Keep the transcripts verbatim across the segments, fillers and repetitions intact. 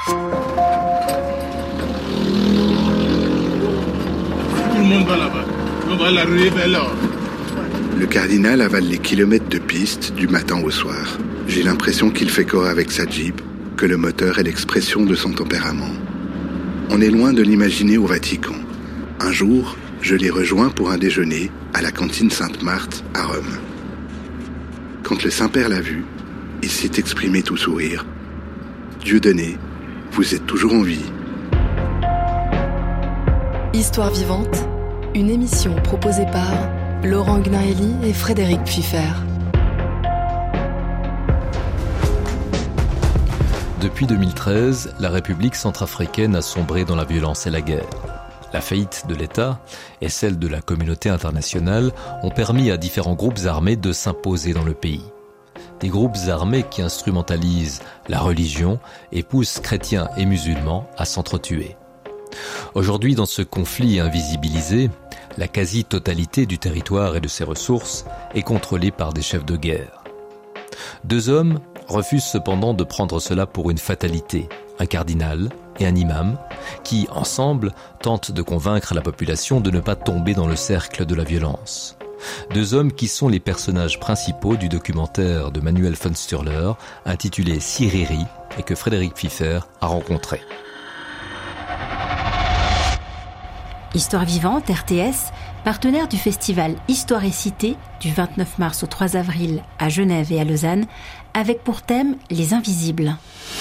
Tout le monde va là-bas. On va la ruer vers là. Le cardinal avale les kilomètres de piste du matin au soir. J'ai l'impression qu'il fait corps avec sa Jeep, que le moteur est l'expression de son tempérament. On est loin de l'imaginer au Vatican. Un jour, je l'ai rejoint pour un déjeuner à la cantine Sainte-Marthe à Rome. Quand le Saint-Père l'a vu, il s'est exprimé tout sourire. « Dieudonné, vous êtes toujours en vie. » Histoire vivante, une émission proposée par Laurent Gnaeli et Frédéric Pfiffer. Depuis deux mille treize, la République centrafricaine a sombré dans la violence et la guerre. La faillite de l'État et celle de la communauté internationale ont permis à différents groupes armés de s'imposer dans le pays. Des groupes armés qui instrumentalisent la religion et poussent chrétiens et musulmans à s'entretuer. Aujourd'hui, dans ce conflit invisibilisé, la quasi-totalité du territoire et de ses ressources est contrôlée par des chefs de guerre. Deux hommes refusent cependant de prendre cela pour une fatalité, un cardinal et un imam, qui, ensemble, tentent de convaincre la population de ne pas tomber dans le cercle de la violence. Deux hommes qui sont les personnages principaux du documentaire de Manuel von Stürler, intitulé Siriri, et que Frédéric Pfiffer a rencontré. Histoire vivante, R T S, partenaire du festival Histoire et Cité du vingt-neuf mars au trois avril à Genève et à Lausanne, avec pour thème les invisibles.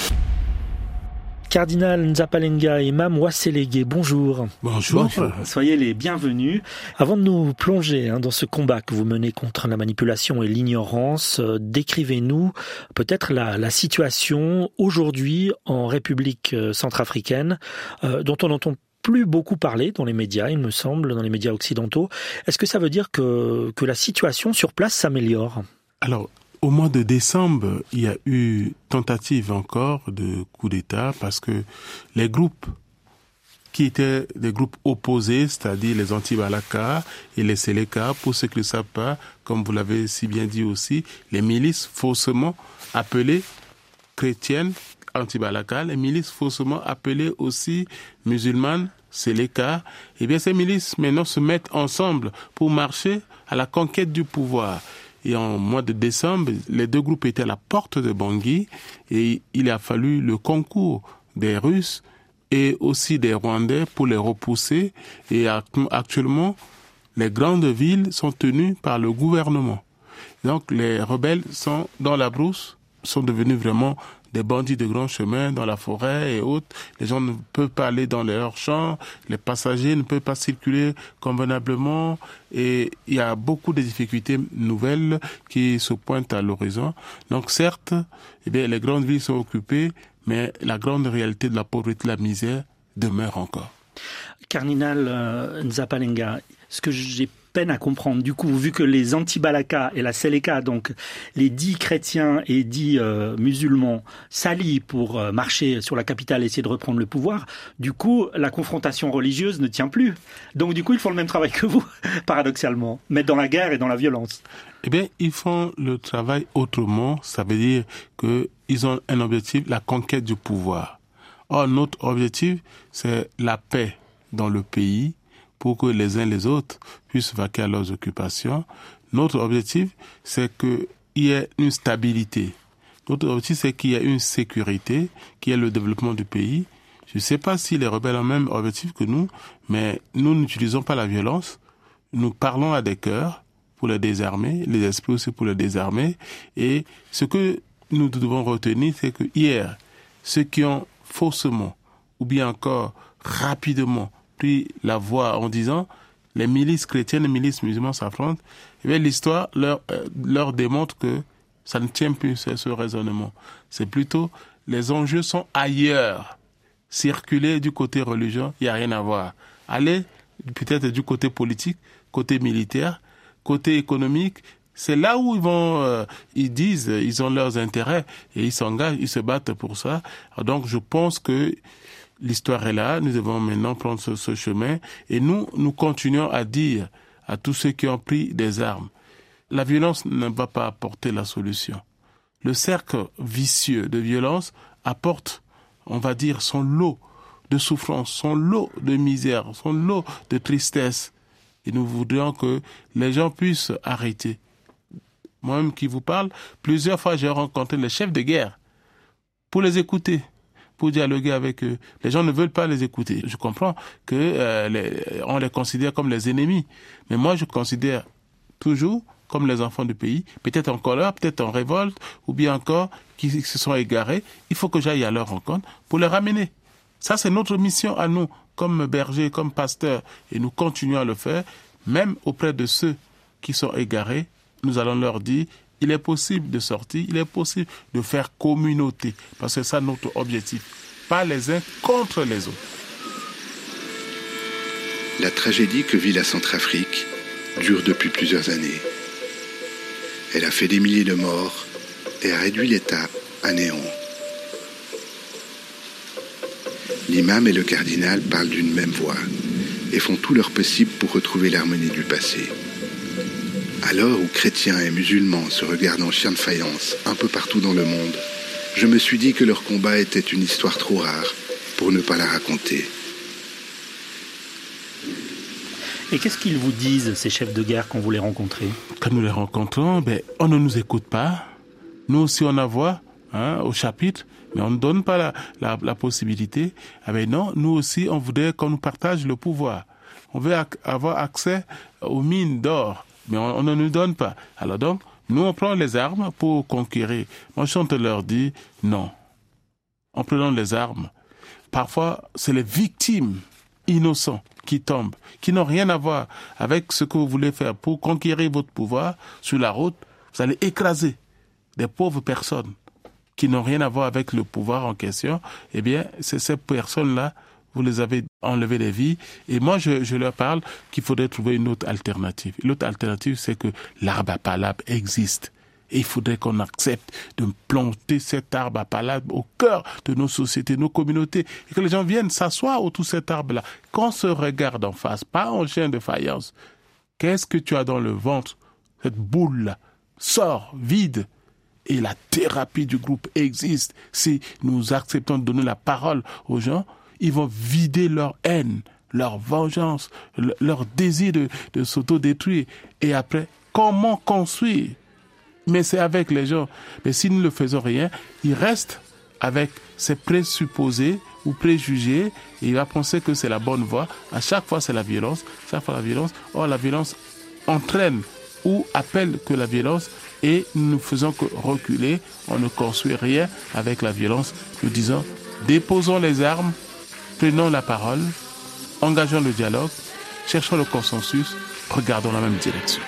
Cardinal Nzapalenga et Imam Ouasselégué, bonjour. Bonjour. Bonjour. Soyez les bienvenus. Avant de nous plonger hein, dans ce combat que vous menez contre la manipulation et l'ignorance, euh, décrivez-nous peut-être la, la situation aujourd'hui en République euh, centrafricaine, euh, dont on entend plus beaucoup parler dans les médias, il me semble, dans les médias occidentaux. Est-ce que ça veut dire que, que la situation sur place s'améliore ? Alors, au mois de décembre, il y a eu tentative encore de coup d'État parce que les groupes qui étaient des groupes opposés, c'est-à-dire les anti-Balaka et les Seleka, pour ceux qui ne le savent pas, comme vous l'avez si bien dit aussi, les milices faussement appelées chrétiennes anti-Balaka, les milices faussement appelées aussi musulmanes, Seleka, eh bien ces milices maintenant se mettent ensemble pour marcher à la conquête du pouvoir. Et en mois de décembre, les deux groupes étaient à la porte de Bangui et il a fallu le concours des Russes et aussi des Rwandais pour les repousser. Et actuellement, les grandes villes sont tenues par le gouvernement. Donc les rebelles sont dans la brousse, sont devenus vraiment des bandits de grands chemins dans la forêt et autres. Les gens ne peuvent pas aller dans leurs champs, les passagers ne peuvent pas circuler convenablement et il y a beaucoup de difficultés nouvelles qui se pointent à l'horizon. Donc certes, eh bien, les grandes villes sont occupées, mais la grande réalité de la pauvreté, de la misère demeure encore. Cardinal euh, Nzapalenga, ce que j'ai peine à comprendre, du coup, vu que les anti-Balaka et la Seleka, donc les dits chrétiens et dits euh, musulmans, s'allient pour euh, marcher sur la capitale et essayer de reprendre le pouvoir, du coup, la confrontation religieuse ne tient plus. Donc, du coup, ils font le même travail que vous, paradoxalement, mais dans la guerre et dans la violence. Eh bien, ils font le travail autrement. Ça veut dire qu'ils ont un objectif, la conquête du pouvoir. Or, notre objectif, c'est la paix dans le pays, pour que les uns les autres puissent vaquer à leurs occupations. Notre objectif, c'est qu'il y ait une stabilité. Notre objectif, c'est qu'il y ait une sécurité, qu'il y ait le développement du pays. Je ne sais pas si les rebelles ont le même objectif que nous, mais nous n'utilisons pas la violence. Nous parlons à des cœurs pour les désarmer, les esprits aussi pour les désarmer. Et ce que nous devons retenir, c'est que hier, ceux qui ont faussement, ou bien encore rapidement, pris la voie en disant les milices chrétiennes et les milices musulmanes s'affrontent, et bien l'histoire leur, euh, leur démontre que ça ne tient plus ce, ce raisonnement. C'est plutôt les enjeux sont ailleurs. Circuler du côté religieux, il n'y a rien à voir. Aller peut-être du côté politique, côté militaire, côté économique, c'est là où ils vont, euh, ils disent, ils ont leurs intérêts et ils s'engagent, ils se battent pour ça. Donc je pense que l'histoire est là, nous devons maintenant prendre ce, ce chemin et nous, nous continuons à dire à tous ceux qui ont pris des armes, la violence ne va pas apporter la solution. Le cercle vicieux de violence apporte on va dire, son lot de souffrance, son lot de misère, son lot de tristesse. Et nous voudrions que les gens puissent arrêter. Moi-même qui vous parle, plusieurs fois j'ai rencontré les chefs de guerre pour les écouter, pour dialoguer avec eux. Les gens ne veulent pas les écouter. Je comprends que euh, les, on les considère comme les ennemis, mais moi je considère toujours comme les enfants du pays, peut-être en colère, peut-être en révolte, ou bien encore qui se sont égarés. Il faut que j'aille à leur rencontre pour les ramener. Ça, c'est notre mission à nous, comme bergers, comme pasteurs, et nous continuons à le faire, même auprès de ceux qui sont égarés. Nous allons leur dire, il est possible de sortir, il est possible de faire communauté, parce que c'est ça notre objectif, pas les uns contre les autres. La tragédie que vit la Centrafrique dure depuis plusieurs années. Elle a fait des milliers de morts et a réduit l'État à néant. L'imam et le cardinal parlent d'une même voix et font tout leur possible pour retrouver l'harmonie du passé. À l'heure où chrétiens et musulmans se regardent en chien de faïence un peu partout dans le monde, je me suis dit que leur combat était une histoire trop rare pour ne pas la raconter. Et qu'est-ce qu'ils vous disent, ces chefs de guerre, quand vous les rencontrez ? Quand nous les rencontrons, ben, on ne nous écoute pas. Nous aussi, on a voix hein, au chapitre, mais on ne donne pas la, la, la possibilité. Ah ben non, nous aussi, on voudrait qu'on nous partage le pouvoir. On veut ac- avoir accès aux mines d'or, mais on, on ne nous donne pas. Alors donc, nous, on prend les armes pour conquérir. Moi, je chante leur dire non. En prenant les armes, parfois, c'est les victimes innocents qui tombent, qui n'ont rien à voir avec ce que vous voulez faire pour conquérir votre pouvoir sur la route. Vous allez écraser des pauvres personnes qui n'ont rien à voir avec le pouvoir en question. Eh bien, c'est ces personnes-là, vous les avez enlevé des vies. Et moi, je, je leur parle qu'il faudrait trouver une autre alternative. L'autre alternative, c'est que l'arbre à palabre existe. Et il faudrait qu'on accepte de planter cet arbre à palabre au cœur de nos sociétés, nos communautés, et que les gens viennent s'asseoir autour de cet arbre-là. Qu'on se regarde en face, pas en chien de faïence. Qu'est-ce que tu as dans le ventre? Cette boule-là sort vide. Et la thérapie du groupe existe. Si nous acceptons de donner la parole aux gens, ils vont vider leur haine, leur vengeance, leur désir de, de s'autodétruire. Et après, comment construire? Mais c'est avec les gens. Mais si nous ne faisons rien, il reste avec ses présupposés ou préjugés et il va penser que c'est la bonne voie. À chaque fois, c'est la violence. À chaque fois, la violence. Or, la violence entraîne ou appelle que la violence et nous ne faisons que reculer. On ne construit rien avec la violence. Nous disons, déposons les armes, prenons la parole, engageons le dialogue, cherchons le consensus, regardons la même direction.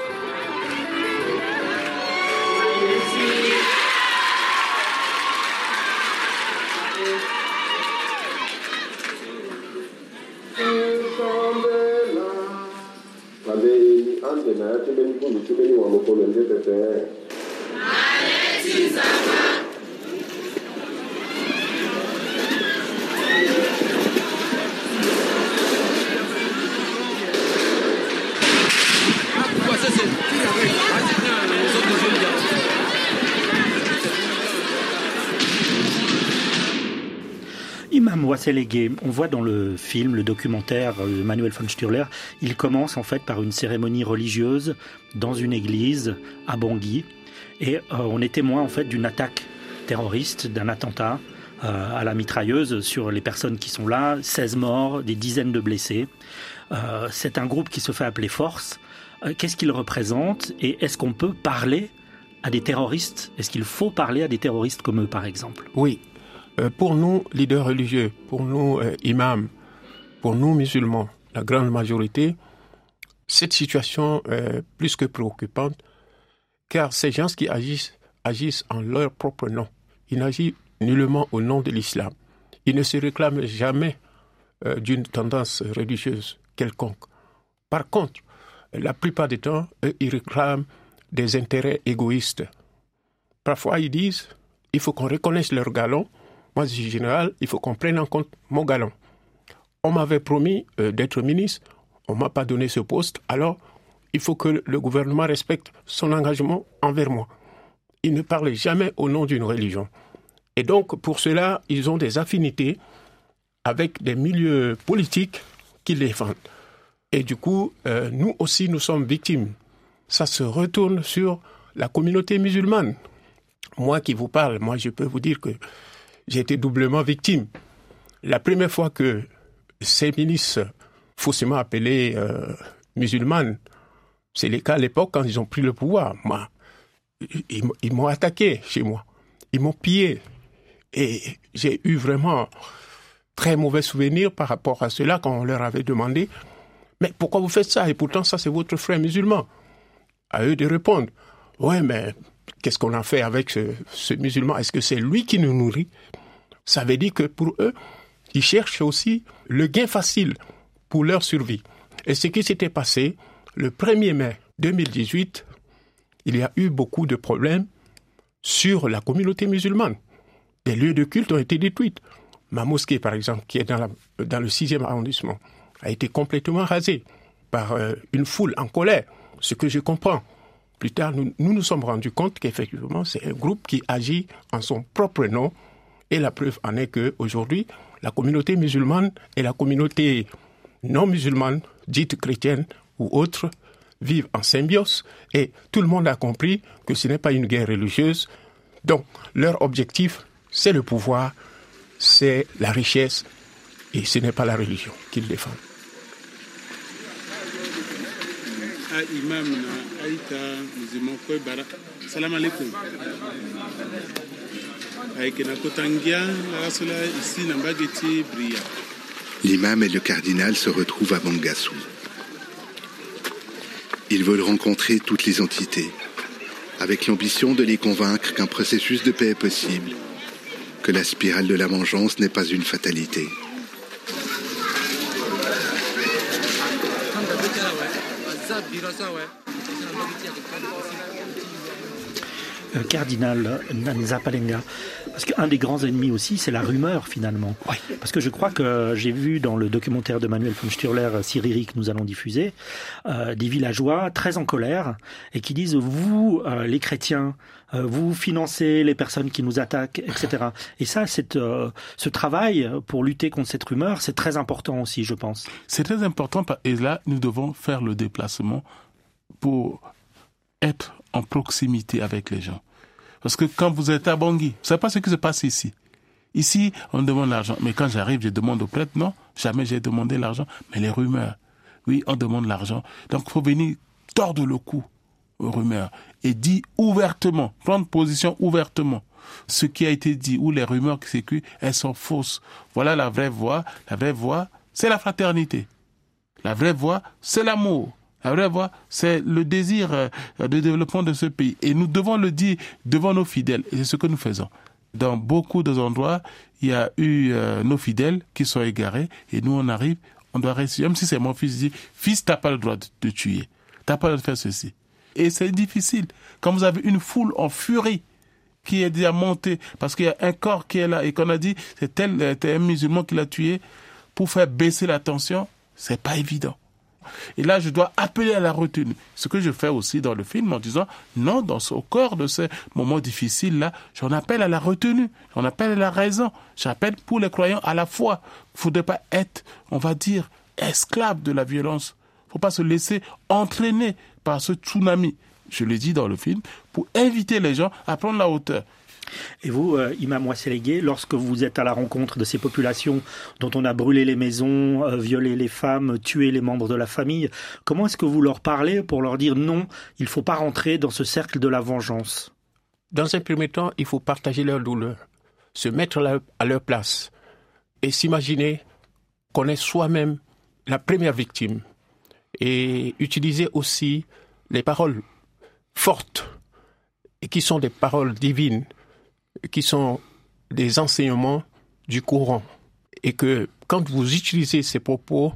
Imam Ouasselégué, on voit dans le film, le documentaire de Manuel von Stürler, il commence en fait par une cérémonie religieuse dans une église à Bangui. Et euh, on est témoin en fait d'une attaque terroriste, d'un attentat euh, à la mitrailleuse sur les personnes qui sont là, seize morts, des dizaines de blessés. Euh, c'est un groupe qui se fait appeler Force. Euh, qu'est-ce qu'il représente et est-ce qu'on peut parler à des terroristes? Est-ce qu'il faut parler à des terroristes comme eux, par exemple? Oui. Euh, pour nous, leaders religieux, pour nous, euh, imams, pour nous, musulmans, la grande majorité, cette situation est plus que préoccupante, car ces gens qui agissent, agissent en leur propre nom. Ils n'agissent nullement au nom de l'islam. Ils ne se réclament jamais euh, d'une tendance religieuse quelconque. Par contre, la plupart du temps, eux, ils réclament des intérêts égoïstes. Parfois, ils disent, il faut qu'on reconnaisse leur galon. Moi, je suis général, il faut qu'on prenne en compte mon galon. On m'avait promis euh, d'être ministre, on ne m'a pas donné ce poste, alors il faut que le gouvernement respecte son engagement envers moi. Il ne parle jamais au nom d'une religion. Et donc, pour cela, ils ont des affinités avec des milieux politiques qui les défendent. Et du coup, euh, nous aussi, nous sommes victimes. Ça se retourne sur la communauté musulmane. Moi qui vous parle, moi je peux vous dire que j'ai été doublement victime. La première fois que ces milices faussement appelées euh, musulmanes, c'est le cas à l'époque quand ils ont pris le pouvoir. Moi, ils, ils m'ont attaqué chez moi. Ils m'ont pillé. Et j'ai eu vraiment très mauvais souvenirs par rapport à cela quand on leur avait demandé « Mais pourquoi vous faites ça? Et pourtant ça c'est votre frère musulman. » À eux de répondre « Ouais, mais qu'est-ce qu'on a fait avec ce, ce musulman? Est-ce que c'est lui qui nous nourrit ?» Ça veut dire que pour eux, ils cherchent aussi le gain facile pour leur survie. Et ce qui s'était passé, le premier mai deux mille dix-huit, il y a eu beaucoup de problèmes sur la communauté musulmane. Des lieux de culte ont été détruits. Ma mosquée, par exemple, qui est dans, la, dans le sixième arrondissement, a été complètement rasée par euh, une foule en colère, ce que je comprends. Plus tard, nous nous, nous sommes rendus compte qu'effectivement, c'est un groupe qui agit en son propre nom. Et la preuve en est qu'aujourd'hui, la communauté musulmane et la communauté non musulmane, dite chrétienne ou autre, vivent en symbiose. Et tout le monde a compris que ce n'est pas une guerre religieuse. Donc, leur objectif, c'est le pouvoir, c'est la richesse, et ce n'est pas la religion qu'ils défendent. Salam alaikum. L'imam et le cardinal se retrouvent à Bangassou. Ils veulent rencontrer toutes les entités, avec l'ambition de les convaincre qu'un processus de paix est possible, que la spirale de la vengeance n'est pas une fatalité. Euh, cardinal Nzapalenga, parce qu'un des grands ennemis aussi, c'est la rumeur finalement. Oui. Parce que je crois que j'ai vu dans le documentaire de Manuel von Stürler, Siriri, que nous allons diffuser, euh, des villageois très en colère et qui disent vous, euh, les chrétiens, euh, vous financez les personnes qui nous attaquent, et cetera. Et ça, c'est, euh, ce travail pour lutter contre cette rumeur, c'est très important aussi, je pense. C'est très important et là, nous devons faire le déplacement pour être en proximité avec les gens. Parce que quand vous êtes à Bangui, vous savez pas ce qui se passe ici. Ici, on demande l'argent. Mais quand j'arrive, je demande au prêtre. Non, jamais j'ai demandé l'argent. Mais les rumeurs, oui, on demande l'argent. Donc, il faut venir tordre le cou aux rumeurs et dire ouvertement, prendre position ouvertement. Ce qui a été dit ou les rumeurs qui circulent, elles sont fausses. Voilà la vraie voie. La vraie voie, c'est la fraternité. La vraie voie, c'est l'amour. La vraie voie, c'est le désir de développement de ce pays. Et nous devons le dire devant nos fidèles. Et c'est ce que nous faisons. Dans beaucoup d'endroits, il y a eu euh, nos fidèles qui sont égarés. Et nous, on arrive, on doit réussir. Même si c'est mon fils, je dis, fils, t'as pas le droit de, de tuer. T'as pas le droit de faire ceci. Et c'est difficile. Quand vous avez une foule en furie qui est déjà montée, parce qu'il y a un corps qui est là et qu'on a dit, c'est tel, tel un musulman qui l'a tué, pour faire baisser la tension, c'est pas évident. Et là, je dois appeler à la retenue. Ce que je fais aussi dans le film en disant, non, dans ce, au cœur de ces moments difficiles-là, j'en appelle à la retenue, j'en appelle à la raison, j'appelle pour les croyants à la foi. Il ne faudrait pas être, on va dire, esclave de la violence. Il ne faut pas se laisser entraîner par ce tsunami, je l'ai dit dans le film, pour inviter les gens à prendre la hauteur. Et vous, euh, Imam Ouasselégué, lorsque vous êtes à la rencontre de ces populations dont on a brûlé les maisons, euh, violé les femmes, tué les membres de la famille, comment est-ce que vous leur parlez pour leur dire non, il ne faut pas rentrer dans ce cercle de la vengeance? Dans un premier temps, il faut partager leur douleur, se mettre à leur, à leur place et s'imaginer qu'on est soi-même la première victime et utiliser aussi les paroles fortes et qui sont des paroles divines, qui sont des enseignements du Coran. Et que quand vous utilisez ces propos,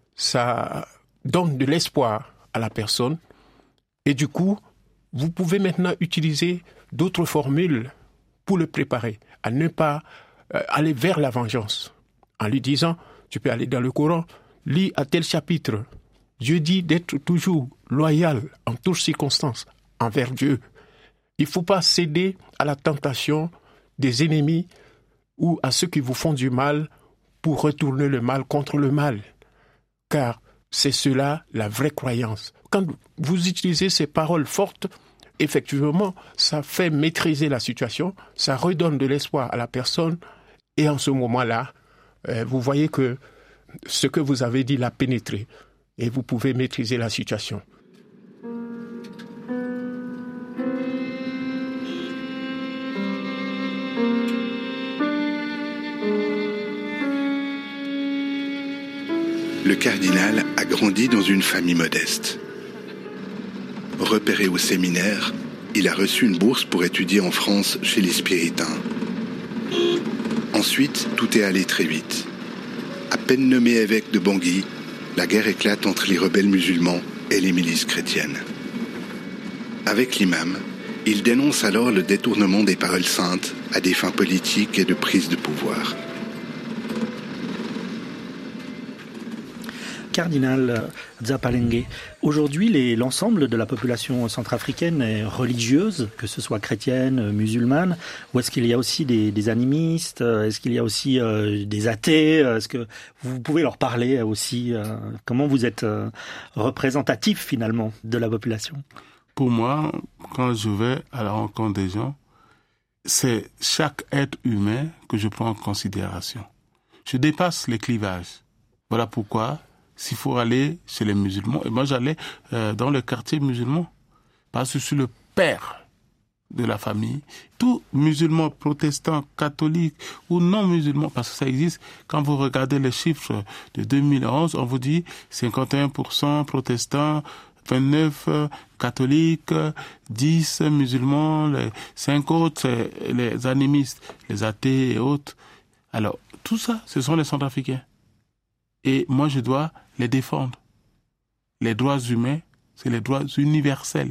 ça donne de l'espoir à la personne. Et du coup, vous pouvez maintenant utiliser d'autres formules pour le préparer, à ne pas euh, aller vers la vengeance. En lui disant, tu peux aller dans le Coran, lis à tel chapitre. Dieu dit d'être toujours loyal en toutes circonstances envers Dieu. Il ne faut pas céder à la tentation des ennemis ou à ceux qui vous font du mal pour retourner le mal contre le mal. Car c'est cela la vraie croyance. Quand vous utilisez ces paroles fortes, effectivement, ça fait maîtriser la situation, ça redonne de l'espoir à la personne et en ce moment-là, euh, vous voyez que ce que vous avez dit l'a pénétré et vous pouvez maîtriser la situation. Le cardinal a grandi dans une famille modeste. Repéré au séminaire, il a reçu une bourse pour étudier en France chez les spiritains. Ensuite, tout est allé très vite. À peine nommé évêque de Bangui, la guerre éclate entre les rebelles musulmans et les milices chrétiennes. Avec l'imam, il dénonce alors le détournement des paroles saintes à des fins politiques et de prise de pouvoir. Cardinal Nzapalenge, aujourd'hui les, l'ensemble de la population centrafricaine est religieuse, que ce soit chrétienne, musulmane, ou est-ce qu'il y a aussi des, des animistes, est-ce qu'il y a aussi euh, des athées, est-ce que vous pouvez leur parler aussi, euh, comment vous êtes euh, représentatif finalement de la population? Pour moi, quand je vais à la rencontre des gens, c'est chaque être humain que je prends en considération. Je dépasse les clivages. Voilà pourquoi s'il faut aller chez les musulmans, et moi j'allais euh, dans le quartier musulman, parce que je suis le père de la famille. Tout musulman, protestant, catholique ou non musulman, parce que ça existe, quand vous regardez les chiffres de deux mille onze, on vous dit cinquante et un pour cent protestants, vingt-neuf catholiques, dix musulmans, les cinq autres, c'est les animistes, les athées et autres. Alors, tout ça, ce sont les Centrafricains. Et moi, je dois les défendre. Les droits humains, c'est les droits universels.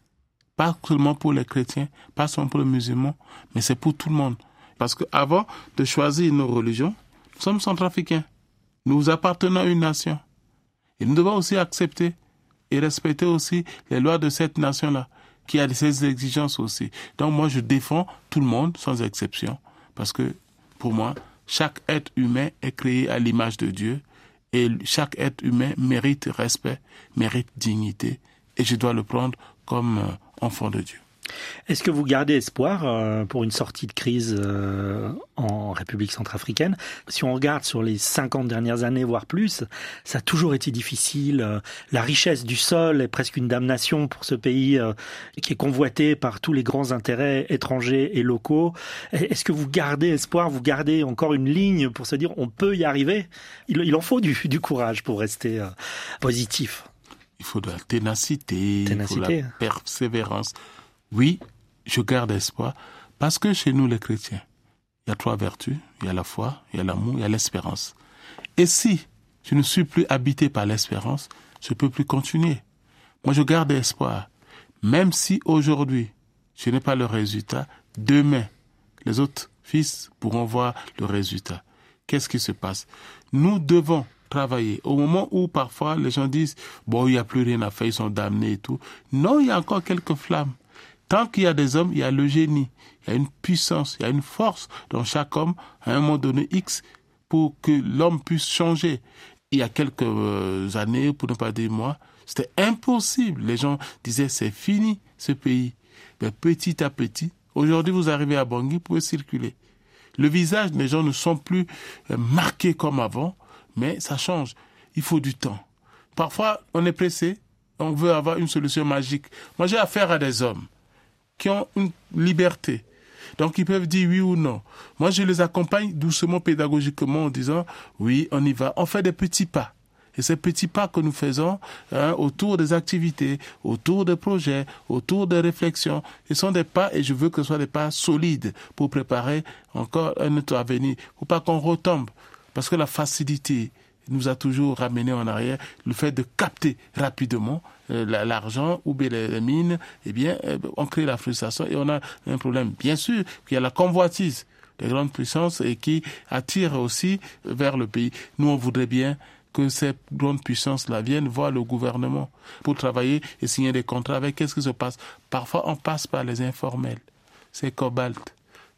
Pas seulement pour les chrétiens, pas seulement pour les musulmans, mais c'est pour tout le monde. Parce qu'avant de choisir nos religions, nous sommes Centrafricains. Nous appartenons à une nation. Et nous devons aussi accepter et respecter aussi les lois de cette nation-là, qui a ses exigences aussi. Donc moi, je défends tout le monde, sans exception, parce que pour moi, chaque être humain est créé à l'image de Dieu, et chaque être humain mérite respect, mérite dignité, et je dois le prendre comme euh, enfant de Dieu. Est-ce que vous gardez espoir euh, pour une sortie de crise euh, en République centrafricaine? Si on regarde sur les cinquante dernières années, voire plus, ça a toujours été difficile. Euh, la richesse du sol est presque une damnation pour ce pays euh, qui est convoité par tous les grands intérêts étrangers et locaux. Est-ce que vous gardez espoir, vous gardez encore une ligne pour se dire on peut y arriver? Il, il en faut du, du courage pour rester euh, positif. Il faut de la ténacité, ténacité. il faut de la persévérance. Oui, je garde espoir, parce que chez nous les chrétiens, il y a trois vertus, il y a la foi, il y a l'amour, il y a l'espérance. Et si je ne suis plus habité par l'espérance, je ne peux plus continuer. Moi, je garde espoir. Même si aujourd'hui, je n'ai pas le résultat, demain, les autres fils pourront voir le résultat. Qu'est-ce qui se passe? Nous devons travailler. Au moment où parfois les gens disent « bon, il n'y a plus rien à faire, ils sont damnés et tout ». Non, il y a encore quelques flammes. Tant qu'il y a des hommes, il y a le génie, il y a une puissance, il y a une force dans chaque homme à un moment donné X pour que l'homme puisse changer. Il y a quelques années, pour ne pas dire mois, c'était impossible. Les gens disaient c'est fini ce pays. Mais petit à petit, aujourd'hui vous arrivez à Bangui, vous pouvez circuler. Le visage des gens ne sont plus marqués comme avant, mais ça change. Il faut du temps. Parfois, on est pressé, on veut avoir une solution magique. Moi, j'ai affaire à des hommes qui ont une liberté. Donc, ils peuvent dire oui ou non. Moi, je les accompagne doucement, pédagogiquement, en disant, oui, on y va. On fait des petits pas. Et ces petits pas que nous faisons hein, autour des activités, autour des projets, autour des réflexions, ce sont des pas, et je veux que ce soit des pas solides pour préparer encore un autre avenir. Pour pas qu'on retombe. Parce que la facilité nous a toujours ramené en arrière, le fait de capter rapidement euh, l'argent ou bien les, les mines, eh bien, euh, on crée la frustration et on a un problème. Bien sûr qu'il y a la convoitise des grandes puissances et qui attire aussi vers le pays. Nous, on voudrait bien que ces grandes puissances-là viennent voir le gouvernement pour travailler et signer des contrats avec. Qu'est-ce qui se passe? Parfois, on passe par les informels. C'est cobalt.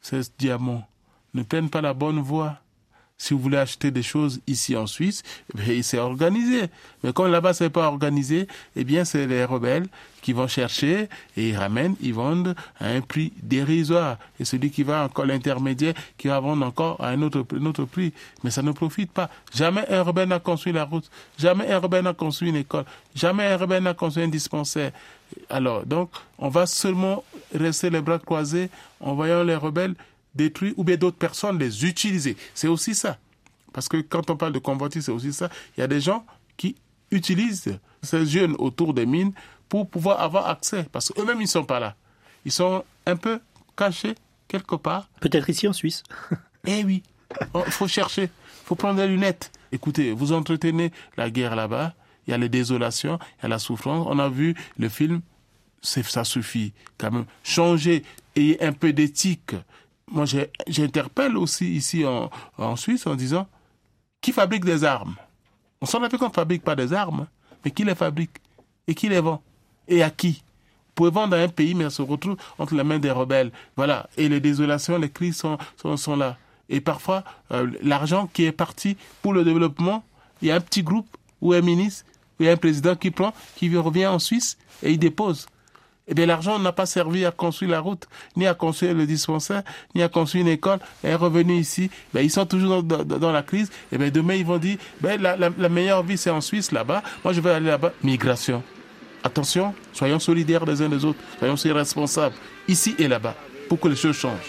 ces diamants ne prennent pas la bonne voie. Si vous voulez acheter des choses ici en Suisse, eh c'est organisé. Mais comme là-bas, c'est pas organisé, eh bien, c'est les rebelles qui vont chercher et ils ramènent, ils vendent à un prix dérisoire. Et celui qui va encore l'intermédiaire, qui va vendre encore à un autre, un autre prix. Mais ça ne profite pas. Jamais un rebelle n'a construit la route. Jamais un rebelle n'a construit une école. Jamais un rebelle n'a construit un dispensaire. Alors, donc, on va seulement rester les bras croisés en voyant les rebelles détruire ou bien d'autres personnes les utiliser. C'est aussi ça. Parce que quand on parle de convoitise, c'est aussi ça. Il y a des gens qui utilisent ces jeunes autour des mines pour pouvoir avoir accès. Parce qu'eux-mêmes, ils ne sont pas là. Ils sont un peu cachés quelque part. Peut-être ici en Suisse. Eh oui. Il faut chercher. Il faut prendre des lunettes. Écoutez, vous entretenez la guerre là-bas. Il y a les désolations, il y a la souffrance. On a vu le film. C'est, ça suffit quand même. Changer, ayez un peu d'éthique. Moi, j'ai, j'interpelle aussi ici en, en Suisse en disant qui fabrique des armes. On s'en rappelle qu'on ne fabrique pas des armes, mais qui les fabrique et qui les vend et à qui. Vous pouvez vendre à un pays, mais ça se retrouve entre les mains des rebelles. Voilà. Et les désolations, les crises sont, sont, sont là. Et parfois, euh, l'argent qui est parti pour le développement, il y a un petit groupe ou un ministre ou un président qui prend, qui revient en Suisse et il dépose. Eh bien, l'argent n'a pas servi à construire la route, ni à construire le dispensaire, ni à construire une école. Et est revenu ici, ben, ils sont toujours dans, dans, dans la crise. Et bien, demain, ils vont dire, ben, la, la, la meilleure vie, c'est en Suisse, là-bas. Moi, je vais aller là-bas. Migration. Attention, soyons solidaires les uns des autres. Soyons aussi responsables, ici et là-bas, pour que les choses changent.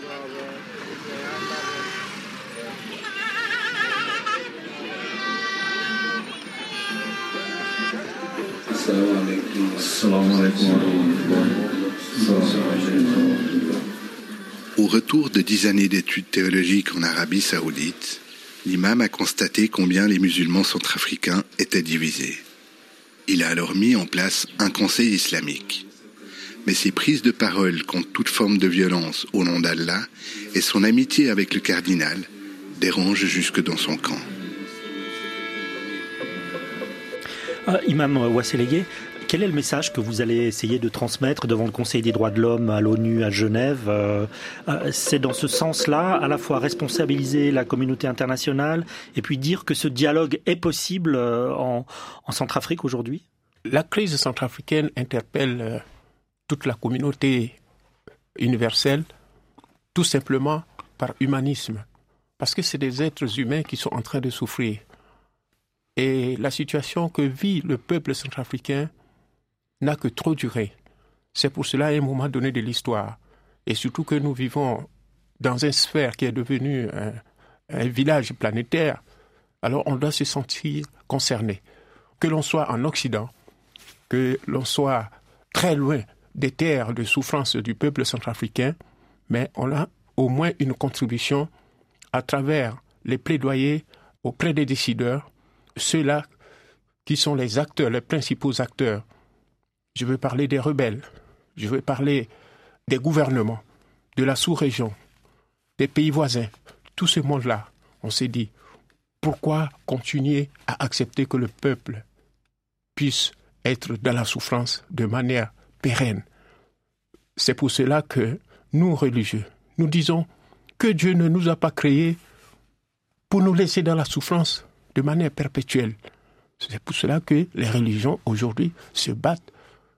Au retour de dix années d'études théologiques en Arabie Saoudite, l'imam a constaté combien les musulmans centrafricains étaient divisés. Il a alors mis en place un conseil islamique. Mais ses prises de parole contre toute forme de violence au nom d'Allah et son amitié avec le cardinal dérangent jusque dans son camp. Euh, Imam Ouasselégué, quel est le message que vous allez essayer de transmettre devant le Conseil des droits de l'homme à l'ONU à Genève ? euh, euh, C'est dans ce sens-là, à la fois responsabiliser la communauté internationale et puis dire que ce dialogue est possible euh, en, en Centrafrique aujourd'hui ? La crise centrafricaine interpelle euh, toute la communauté universelle, tout simplement par humanisme, parce que c'est des êtres humains qui sont en train de souffrir. Et la situation que vit le peuple centrafricain n'a que trop duré. C'est pour cela, à un moment donné de l'histoire, et surtout que nous vivons dans une sphère qui est devenue un, un village planétaire, alors on doit se sentir concerné. Que l'on soit en Occident, que l'on soit très loin des terres de souffrance du peuple centrafricain, mais on a au moins une contribution à travers les plaidoyers auprès des décideurs, ceux-là qui sont les acteurs, les principaux acteurs. Je veux parler des rebelles, je veux parler des gouvernements, de la sous-région, des pays voisins. Tout ce monde-là, on s'est dit, pourquoi continuer à accepter que le peuple puisse être dans la souffrance de manière pérenne? C'est pour cela que nous, religieux, nous disons que Dieu ne nous a pas créés pour nous laisser dans la souffrance de manière perpétuelle. C'est pour cela que les religions aujourd'hui se battent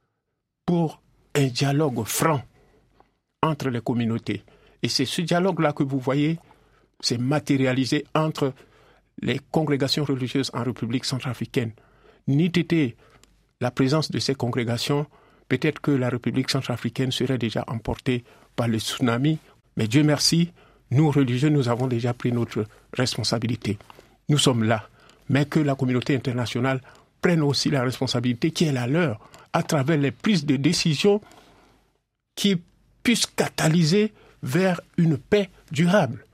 pour un dialogue franc entre les communautés. Et c'est ce dialogue-là que vous voyez s'est matérialisé entre les congrégations religieuses en République centrafricaine. N'eût été la présence de ces congrégations, peut-être que la République centrafricaine serait déjà emportée par le tsunami. Mais Dieu merci, nous religieux, nous avons déjà pris notre responsabilité. Nous sommes là. Mais que la communauté internationale prenne aussi la responsabilité qui est la leur, à travers les prises de décision qui puissent catalyser vers une paix durable.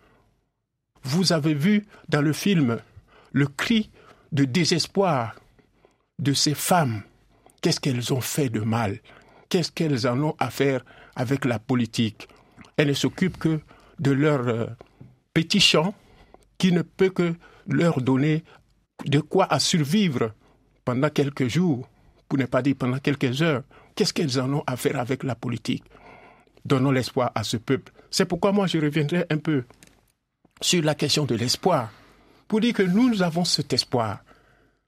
Vous avez vu dans le film le cri de désespoir de ces femmes. Qu'est-ce qu'elles ont fait de mal? Qu'est-ce qu'elles en ont à faire avec la politique? Elles ne s'occupent que de leur euh, petit champ qui ne peut que leur donner de quoi à survivre pendant quelques jours, pour ne pas dire pendant quelques heures. Qu'est-ce qu'elles en ont à faire avec la politique? Donnons l'espoir à ce peuple. C'est pourquoi moi je reviendrai un peu sur la question de l'espoir. Pour dire que nous, nous avons cet espoir. Pourquoi ?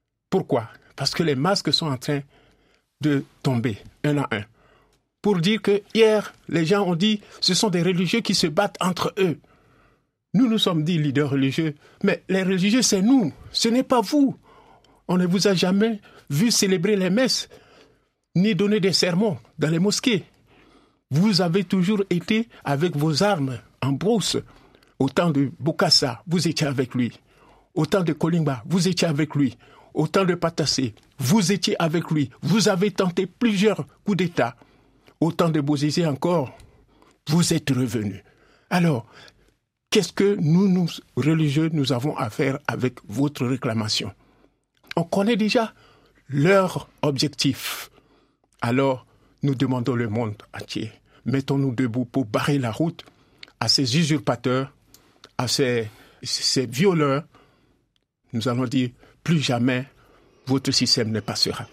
Parce que les masques sont en train de tomber, un à un. Pour dire que hier, les gens ont dit, ce sont des religieux qui se battent entre eux. Nous nous sommes dit leaders religieux, mais les religieux, c'est nous, ce n'est pas vous. On ne vous a jamais vu célébrer les messes, ni donner des sermons dans les mosquées. Vous avez toujours été avec vos armes en brousse. Au temps de Bokassa, vous étiez avec lui. Au temps de Kolimba, vous étiez avec lui. Au temps de Patassé, vous étiez avec lui. Vous avez tenté plusieurs coups d'État. Au temps de Bozizé encore, vous êtes revenus. Alors, qu'est-ce que nous, nous, religieux, nous avons à faire avec votre réclamation ? On connaît déjà leur objectif. Alors, nous demandons le monde entier. Mettons-nous debout pour barrer la route à ces usurpateurs, à ces, ces violeurs. Nous allons dire, plus jamais votre système ne passera.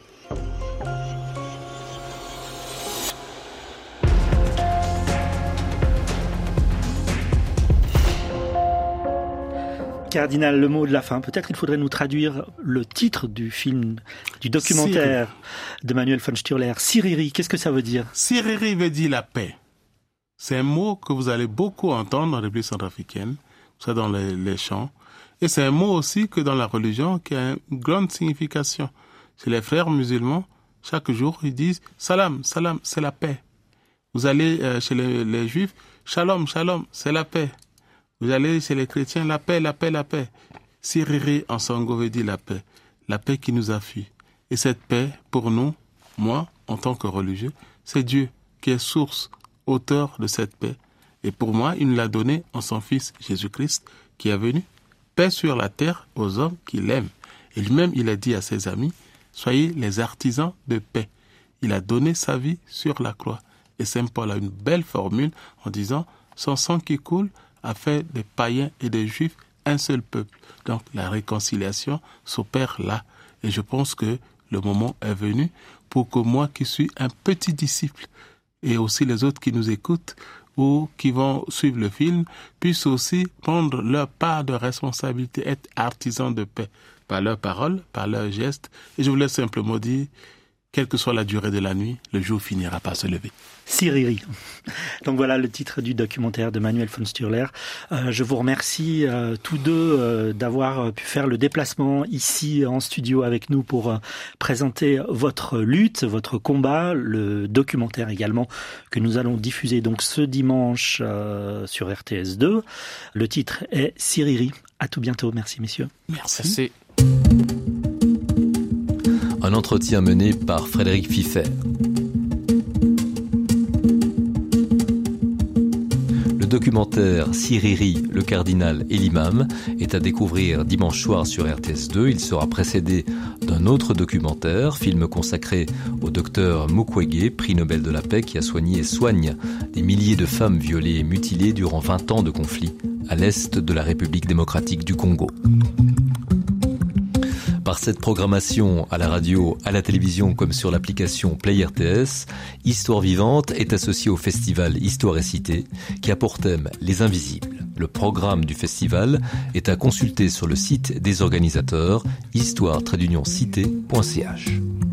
Cardinal, le mot de la fin. Peut-être il faudrait nous traduire le titre du film, du documentaire Siriri. De Manuel von Stürler. Siriri, qu'est-ce que ça veut dire ? Siriri veut dire la paix. C'est un mot que vous allez beaucoup entendre en République centrafricaine, ça dans les, les chants. Et c'est un mot aussi que dans la religion qui a une grande signification. Chez les frères musulmans, chaque jour, ils disent « Salam, salam, c'est la paix ». Vous allez euh, chez les, les juifs, « Shalom, shalom, c'est la paix ». Vous allez chez les chrétiens, la paix, la paix, la paix. Siriri en sango veut dire la paix. La paix qui nous a fui. Et cette paix, pour nous, moi, en tant que religieux, c'est Dieu qui est source, auteur de cette paix. Et pour moi, il nous l'a donnée en son Fils Jésus-Christ, qui est venu. Paix sur la terre aux hommes qui l'aiment. Et lui-même, il a dit à ses amis, soyez les artisans de paix. Il a donné sa vie sur la croix. Et Saint Paul a une belle formule en disant, son sang qui coule a fait des païens et des juifs un seul peuple. Donc la réconciliation s'opère là. Et je pense que le moment est venu pour que moi qui suis un petit disciple et aussi les autres qui nous écoutent ou qui vont suivre le film puissent aussi prendre leur part de responsabilité, être artisans de paix par leurs paroles, par leurs gestes. Et je voulais simplement dire, quelle que soit la durée de la nuit, le jour finira par se lever. Siriri. Donc voilà le titre du documentaire de Manuel von Stürler. Euh, je vous remercie euh, tous deux euh, d'avoir pu faire le déplacement ici en studio avec nous pour euh, présenter votre lutte, votre combat, le documentaire également que nous allons diffuser donc ce dimanche euh, sur R T S deux. Le titre est Siriri. À tout bientôt. Merci messieurs. Merci. Merci. Un entretien mené par Frédéric Pfiffer. Le documentaire Siriri, le cardinal et l'imam est à découvrir dimanche soir sur R T S deux. Il sera précédé d'un autre documentaire, film consacré au docteur Mukwege, prix Nobel de la paix, qui a soigné et soigne des milliers de femmes violées et mutilées durant vingt ans de conflit à l'est de la République démocratique du Congo. Par cette programmation à la radio, à la télévision comme sur l'application Play R T S, Histoire vivante est associée au festival Histoire et Cité qui a pour thème Les Invisibles. Le programme du festival est à consulter sur le site des organisateurs histoire tiret cité point c h.